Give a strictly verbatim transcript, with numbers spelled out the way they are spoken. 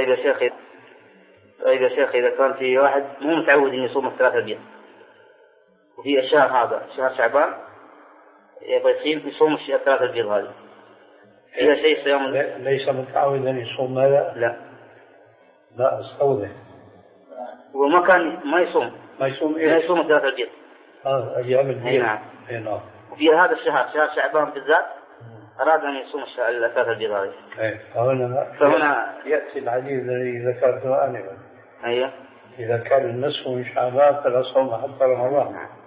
طيب يا شيخ، طيب يا شيخ إذا كان في واحد مو متعود أن يصوم الثلاثة البيض وفي الشهر هذا شهر شعبان يبغى يصيم يصوم الثلاثة البيض هذه فيها شيء صيام؟ ليس متعود أن يصوم هذا؟ لا لا استوضح. هو ما كان ما يصوم ما يصوم إيه؟ ما يصوم الثلاثة البيض. اه أيام البيض. نعم. اي نعم. وفي هذا الشهر شهر شعبان بالذات أراد أن يصوم الثلاثة البيض هذه. ايه فهنا فهنا يأتي الحديث الذي ذكرته آنفا. أيوه. إذا كان النصف من شعبان فلا صوم حتى رمضان.